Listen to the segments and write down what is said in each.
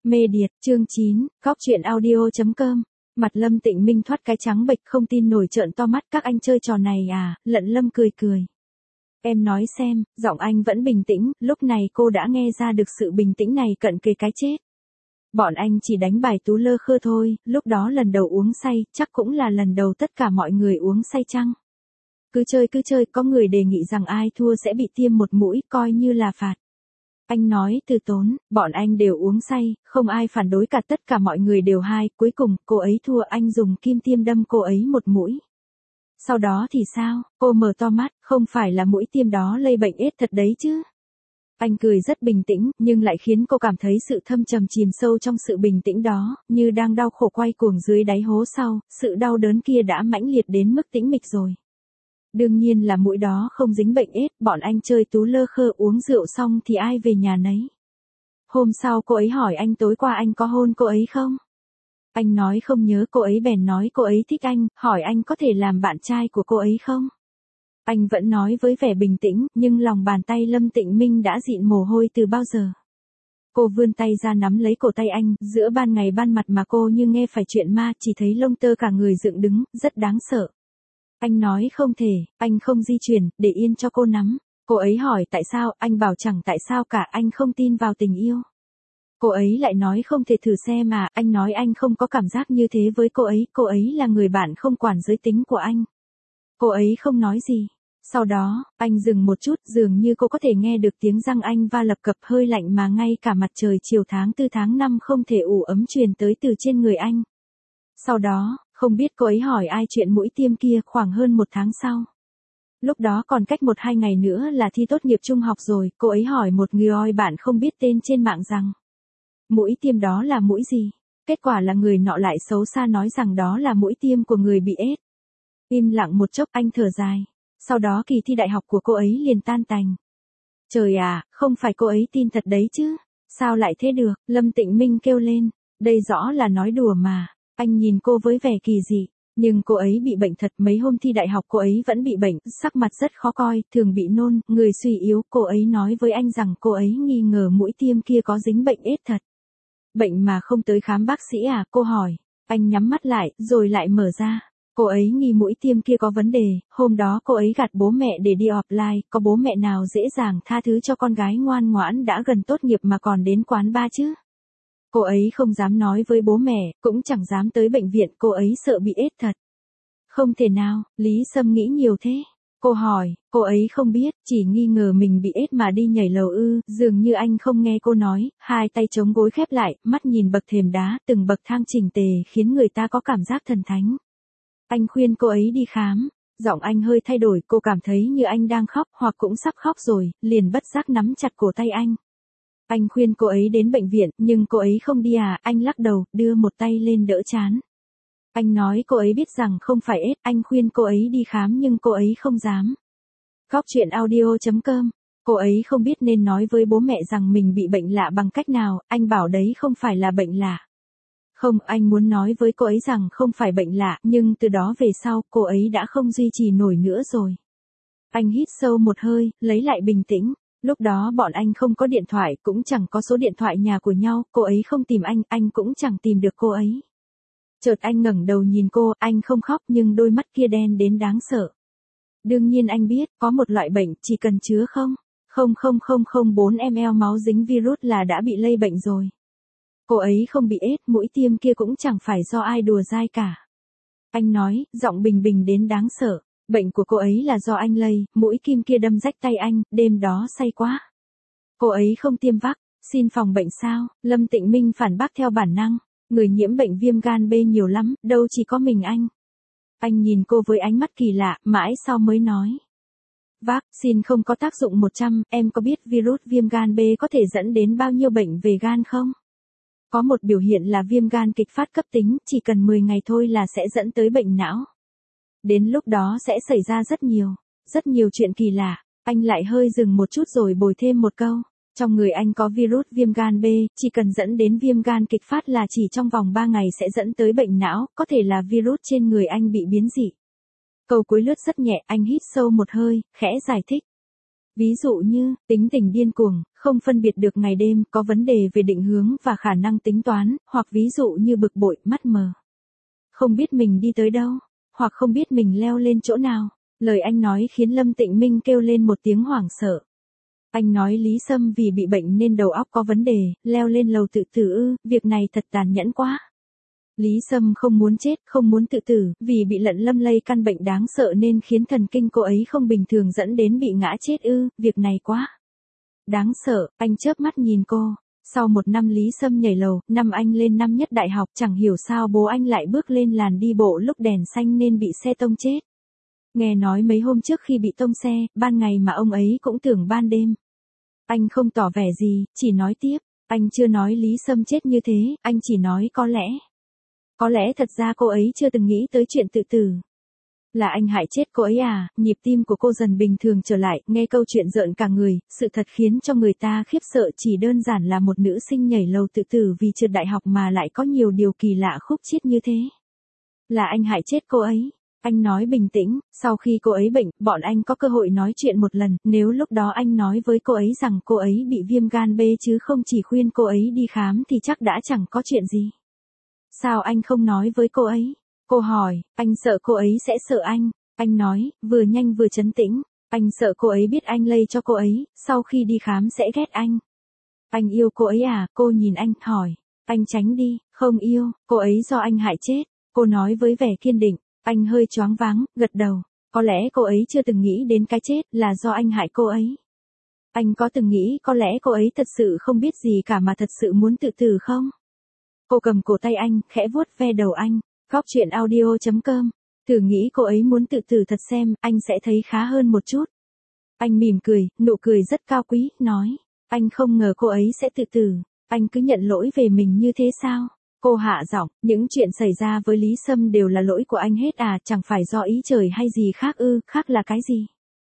Mê Điệt, chương 9, Cóc truyện audio.com. Mặt Lâm Tịnh Minh thoát cái trắng bệch không tin nổi trợn to mắt, các anh chơi trò này à? Lận Lâm cười cười. Em nói xem, giọng anh vẫn bình tĩnh, lúc này cô đã nghe ra được sự bình tĩnh này cận kề cái chết. Bọn anh chỉ đánh bài tú lơ khơ thôi, lúc đó lần đầu uống say, chắc cũng là lần đầu tất cả mọi người uống say chăng? Cứ chơi, có người đề nghị rằng ai thua sẽ bị tiêm một mũi, coi như là phạt. Anh nói từ tốn, bọn anh đều uống say, không ai phản đối cả, tất cả mọi người đều hai, cuối cùng, cô ấy thua, anh dùng kim tiêm đâm cô ấy một mũi. Sau đó thì sao? Cô mở to mắt, không phải là mũi tiêm đó lây bệnh AIDS thật đấy chứ? Anh cười rất bình tĩnh, nhưng lại khiến cô cảm thấy sự thâm trầm chìm sâu trong sự bình tĩnh đó, như đang đau khổ quay cuồng dưới đáy hố sau, sự đau đớn kia đã mãnh liệt đến mức tĩnh mịch rồi. Đương nhiên là mũi đó không dính bệnh AIDS, bọn anh chơi tú lơ khơ uống rượu xong thì ai về nhà nấy. Hôm sau cô ấy hỏi anh tối qua anh có hôn cô ấy không? Anh nói không nhớ, cô ấy bèn nói cô ấy thích anh, hỏi anh có thể làm bạn trai của cô ấy không? Anh vẫn nói với vẻ bình tĩnh, nhưng lòng bàn tay Lâm Tịnh Minh đã dịn mồ hôi từ bao giờ. Cô vươn tay ra nắm lấy cổ tay anh, giữa ban ngày ban mặt mà cô như nghe phải chuyện ma, chỉ thấy lông tơ cả người dựng đứng, rất đáng sợ. Anh nói không thể, anh không di chuyển, để yên cho cô nắm. Cô ấy hỏi tại sao, anh bảo chẳng tại sao cả, anh không tin vào tình yêu. Cô ấy lại nói không thể thử xem mà, anh nói anh không có cảm giác như thế với cô ấy là người bạn không quản giới tính của anh. Cô ấy không nói gì. Sau đó, anh dừng một chút, dường như cô có thể nghe được tiếng răng anh va lập cập, hơi lạnh mà ngay cả mặt trời chiều tháng 4 tháng 5 không thể ủ ấm truyền tới từ trên người anh. Sau đó, không biết cô ấy hỏi ai chuyện mũi tiêm kia, khoảng hơn 1 tháng sau. Lúc đó còn cách 1-2 ngày nữa là thi tốt nghiệp trung học rồi, cô ấy hỏi một người bạn không biết tên trên mạng rằng mũi tiêm đó là mũi gì? Kết quả là người nọ lại xấu xa nói rằng đó là mũi tiêm của người bị AIDS. Im lặng một chốc, anh thở dài. Sau đó kỳ thi đại học của cô ấy liền tan tành. Trời à, không phải cô ấy tin thật đấy chứ? Sao lại thế được? Lâm Tịnh Minh kêu lên. Đây rõ là nói đùa mà. Anh nhìn cô với vẻ kỳ dị. Nhưng cô ấy bị bệnh thật, mấy hôm thi đại học cô ấy vẫn bị bệnh, sắc mặt rất khó coi, thường bị nôn, người suy yếu. Cô ấy nói với anh rằng cô ấy nghi ngờ mũi tiêm kia có dính bệnh AIDS thật. Bệnh mà không tới khám bác sĩ à? Cô hỏi. Anh nhắm mắt lại, rồi lại mở ra. Cô ấy nghi mũi tiêm kia có vấn đề, hôm đó cô ấy gạt bố mẹ để đi offline, có bố mẹ nào dễ dàng tha thứ cho con gái ngoan ngoãn đã gần tốt nghiệp mà còn đến quán bar chứ? Cô ấy không dám nói với bố mẹ, cũng chẳng dám tới bệnh viện, cô ấy sợ bị AIDS thật. Không thể nào, Lý Sâm nghĩ nhiều thế. Cô hỏi, cô ấy không biết, chỉ nghi ngờ mình bị AIDS mà đi nhảy lầu ư? Dường như anh không nghe cô nói, hai tay chống gối khép lại, mắt nhìn bậc thềm đá, từng bậc thang chỉnh tề khiến người ta có cảm giác thần thánh. Anh khuyên cô ấy đi khám, giọng anh hơi thay đổi, cô cảm thấy như anh đang khóc hoặc cũng sắp khóc rồi, liền bất giác nắm chặt cổ tay anh. Anh khuyên cô ấy đến bệnh viện, nhưng cô ấy không đi à? Anh lắc đầu, đưa một tay lên đỡ trán. Anh nói cô ấy biết rằng không phải AIDS, anh khuyên cô ấy đi khám nhưng cô ấy không dám. Cóc truyện audio.com. Cô ấy không biết nên nói với bố mẹ rằng mình bị bệnh lạ bằng cách nào, anh bảo đấy không phải là bệnh lạ. Không, anh muốn nói với cô ấy rằng không phải bệnh lạ, nhưng từ đó về sau, cô ấy đã không duy trì nổi nữa rồi. Anh hít sâu một hơi, lấy lại bình tĩnh. Lúc đó bọn anh không có điện thoại, cũng chẳng có số điện thoại nhà của nhau, cô ấy không tìm anh cũng chẳng tìm được cô ấy. Chợt anh ngẩng đầu nhìn cô, anh không khóc nhưng đôi mắt kia đen đến đáng sợ. Đương nhiên anh biết, có một loại bệnh, chỉ cần chứa 0,00004 ml máu dính virus là đã bị lây bệnh rồi. Cô ấy không bị AIDS, mũi tiêm kia cũng chẳng phải do ai đùa dai cả. Anh nói, giọng bình bình đến đáng sợ. Bệnh của cô ấy là do anh lây, mũi kim kia đâm rách tay anh, đêm đó say quá. Cô ấy không tiêm vắc, xin phòng bệnh sao? Lâm Tịnh Minh phản bác theo bản năng. Người nhiễm bệnh viêm gan B nhiều lắm, đâu chỉ có mình anh. Anh nhìn cô với ánh mắt kỳ lạ, mãi sau mới nói. Vaccine không có tác dụng 100, em có biết virus viêm gan B có thể dẫn đến bao nhiêu bệnh về gan không? Có một biểu hiện là viêm gan kịch phát cấp tính, chỉ cần 10 ngày thôi là sẽ dẫn tới bệnh não. Đến lúc đó sẽ xảy ra rất nhiều chuyện kỳ lạ. Anh lại hơi dừng một chút rồi bồi thêm một câu. Trong người anh có virus viêm gan B, chỉ cần dẫn đến viêm gan kịch phát là chỉ trong vòng 3 ngày sẽ dẫn tới bệnh não, có thể là virus trên người anh bị biến dị. Câu cuối lướt rất nhẹ, anh hít sâu một hơi, khẽ giải thích. Ví dụ như, tính tình điên cuồng, không phân biệt được ngày đêm, có vấn đề về định hướng và khả năng tính toán, hoặc ví dụ như bực bội, mắt mờ. Không biết mình đi tới đâu, hoặc không biết mình leo lên chỗ nào. Lời anh nói khiến Lâm Tịnh Minh kêu lên một tiếng hoảng sợ. Anh nói Lý Sâm vì bị bệnh nên đầu óc có vấn đề, leo lên lầu tự tử ư, việc này thật tàn nhẫn quá. Lý Sâm không muốn chết, không muốn tự tử, vì bị Lận Lâm lây căn bệnh đáng sợ nên khiến thần kinh cô ấy không bình thường dẫn đến bị ngã chết ư, việc này quá đáng sợ. Anh chớp mắt nhìn cô. Sau 1 năm Lý Sâm nhảy lầu, năm anh lên năm nhất đại học, chẳng hiểu sao bố anh lại bước lên làn đi bộ lúc đèn xanh nên bị xe tông chết. Nghe nói mấy hôm trước khi bị tông xe, ban ngày mà ông ấy cũng tưởng ban đêm. Anh không tỏ vẻ gì, chỉ nói tiếp. Anh chưa nói Lý Sâm chết như thế, anh chỉ nói có lẽ. Có lẽ thật ra cô ấy chưa từng nghĩ tới chuyện tự tử. Là anh hại chết cô ấy à? Nhịp tim của cô dần bình thường trở lại, nghe câu chuyện rợn cả người, sự thật khiến cho người ta khiếp sợ, chỉ đơn giản là một nữ sinh nhảy lầu tự tử vì trượt đại học mà lại có nhiều điều kỳ lạ khúc chiết như thế. Là anh hại chết cô ấy. Anh nói bình tĩnh, sau khi cô ấy bệnh, bọn anh có cơ hội nói chuyện một lần, nếu lúc đó anh nói với cô ấy rằng cô ấy bị viêm gan B chứ không chỉ khuyên cô ấy đi khám thì chắc đã chẳng có chuyện gì. Sao anh không nói với cô ấy? Cô hỏi, anh sợ cô ấy sẽ sợ anh. Anh nói, vừa nhanh vừa trấn tĩnh. Anh sợ cô ấy biết anh lây cho cô ấy, sau khi đi khám sẽ ghét anh. Anh yêu cô ấy à? Cô nhìn anh, hỏi. Anh tránh đi, không yêu, cô ấy do anh hại chết. Cô nói với vẻ kiên định. Anh hơi choáng váng, gật đầu. Có lẽ cô ấy chưa từng nghĩ đến cái chết là do anh hại cô ấy. Anh có từng nghĩ có lẽ cô ấy thật sự không biết gì cả mà thật sự muốn tự tử không? Cô cầm cổ tay anh, khẽ vuốt ve đầu anh. Góc chuyện audio.com. Thử nghĩ cô ấy muốn tự tử thật xem, anh sẽ thấy khá hơn một chút. Anh mỉm cười, nụ cười rất cao quý, nói. Anh không ngờ cô ấy sẽ tự tử. Anh cứ nhận lỗi về mình như thế sao? Cô hạ giọng, những chuyện xảy ra với Lý Sâm đều là lỗi của anh hết à, chẳng phải do ý trời hay gì khác ư, khác là cái gì?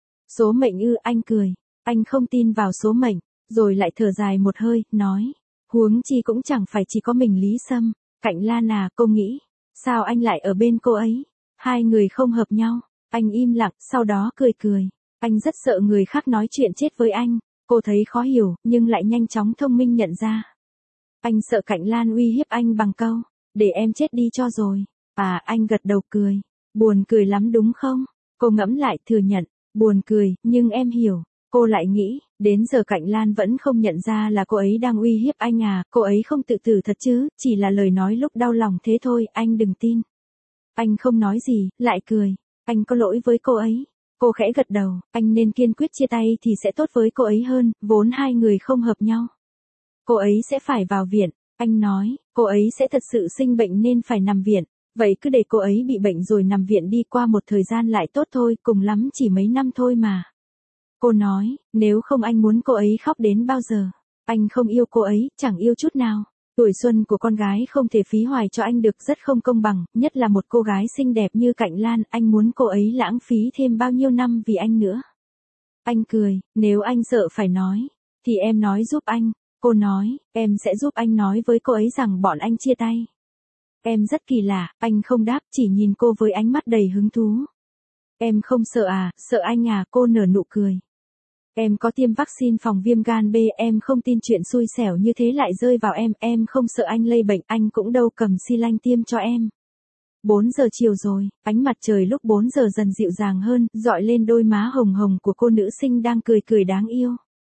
Số mệnh ư, anh cười. Anh không tin vào số mệnh, rồi lại thở dài một hơi, nói. Huống chi cũng chẳng phải chỉ có mình Lý Sâm. Cạnh Lan à, cô nghĩ. Sao anh lại ở bên cô ấy? Hai người không hợp nhau. Anh im lặng, sau đó cười cười. Anh rất sợ người khác nói chuyện chết với anh. Cô thấy khó hiểu, nhưng lại nhanh chóng thông minh nhận ra. Anh sợ Cạnh Lan uy hiếp anh bằng câu. Để em chết đi cho rồi. À, anh gật đầu cười. Buồn cười lắm đúng không? Cô ngẫm lại, thừa nhận. Buồn cười, nhưng em hiểu. Cô lại nghĩ, đến giờ Cạnh Lan vẫn không nhận ra là cô ấy đang uy hiếp anh à, cô ấy không tự tử thật chứ, chỉ là lời nói lúc đau lòng thế thôi, anh đừng tin. Anh không nói gì, lại cười. Anh có lỗi với cô ấy. Cô khẽ gật đầu, anh nên kiên quyết chia tay thì sẽ tốt với cô ấy hơn, vốn hai người không hợp nhau. Cô ấy sẽ phải vào viện, anh nói, cô ấy sẽ thật sự sinh bệnh nên phải nằm viện. Vậy cứ để cô ấy bị bệnh rồi nằm viện đi, qua một thời gian lại tốt thôi, cùng lắm chỉ mấy năm thôi mà. Cô nói, nếu không anh muốn cô ấy khóc đến bao giờ? Anh không yêu cô ấy, chẳng yêu chút nào. Tuổi xuân của con gái không thể phí hoài cho anh được, rất không công bằng, nhất là một cô gái xinh đẹp như Cạnh Lan, anh muốn cô ấy lãng phí thêm bao nhiêu năm vì anh nữa. Anh cười, nếu anh sợ phải nói, thì em nói giúp anh. Cô nói, em sẽ giúp anh nói với cô ấy rằng bọn anh chia tay. Em rất kỳ lạ, anh không đáp, chỉ nhìn cô với ánh mắt đầy hứng thú. Em không sợ à, sợ anh à, cô nở nụ cười. Em có tiêm vaccine phòng viêm gan B, em không tin chuyện xui xẻo như thế lại rơi vào em không sợ anh lây bệnh, anh cũng đâu cầm xi lanh tiêm cho em. 4 giờ chiều rồi, ánh mặt trời lúc 4 giờ dần dịu dàng hơn, dọi lên đôi má hồng hồng của cô nữ sinh đang cười cười đáng yêu.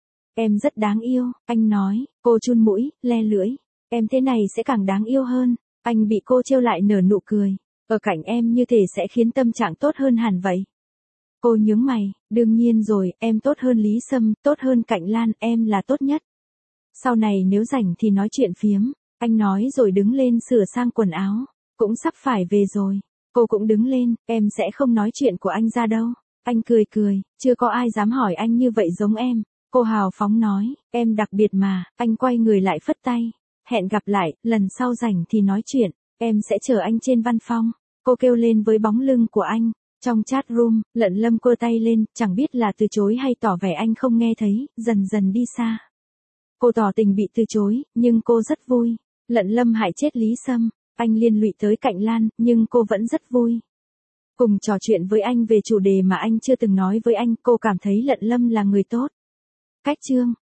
Em rất đáng yêu, anh nói, cô chun mũi, le lưỡi. Em thế này sẽ càng đáng yêu hơn. Anh bị cô trêu lại nở nụ cười. Ở cạnh em như thể sẽ khiến tâm trạng tốt hơn hẳn vậy. Cô nhướng mày, đương nhiên rồi, em tốt hơn Lý Sâm, tốt hơn Cạnh Lan, em là tốt nhất. Sau này nếu rảnh thì nói chuyện phiếm, anh nói rồi đứng lên sửa sang quần áo, cũng sắp phải về rồi. Cô cũng đứng lên, em sẽ không nói chuyện của anh ra đâu. Anh cười cười, chưa có ai dám hỏi anh như vậy giống em. Cô hào phóng nói, em đặc biệt mà, anh quay người lại phất tay. Hẹn gặp lại, lần sau rảnh thì nói chuyện, em sẽ chờ anh trên văn phòng. Cô kêu lên với bóng lưng của anh. Trong chat room, Lận Lâm giơ tay lên, chẳng biết là từ chối hay tỏ vẻ anh không nghe thấy, dần dần đi xa. Cô tỏ tình bị từ chối, nhưng cô rất vui. Lận Lâm hại chết Lý Sâm, anh liên lụy tới Cạnh Lan, nhưng cô vẫn rất vui. Cùng trò chuyện với anh về chủ đề mà anh chưa từng nói với anh, cô cảm thấy Lận Lâm là người tốt. Cách chương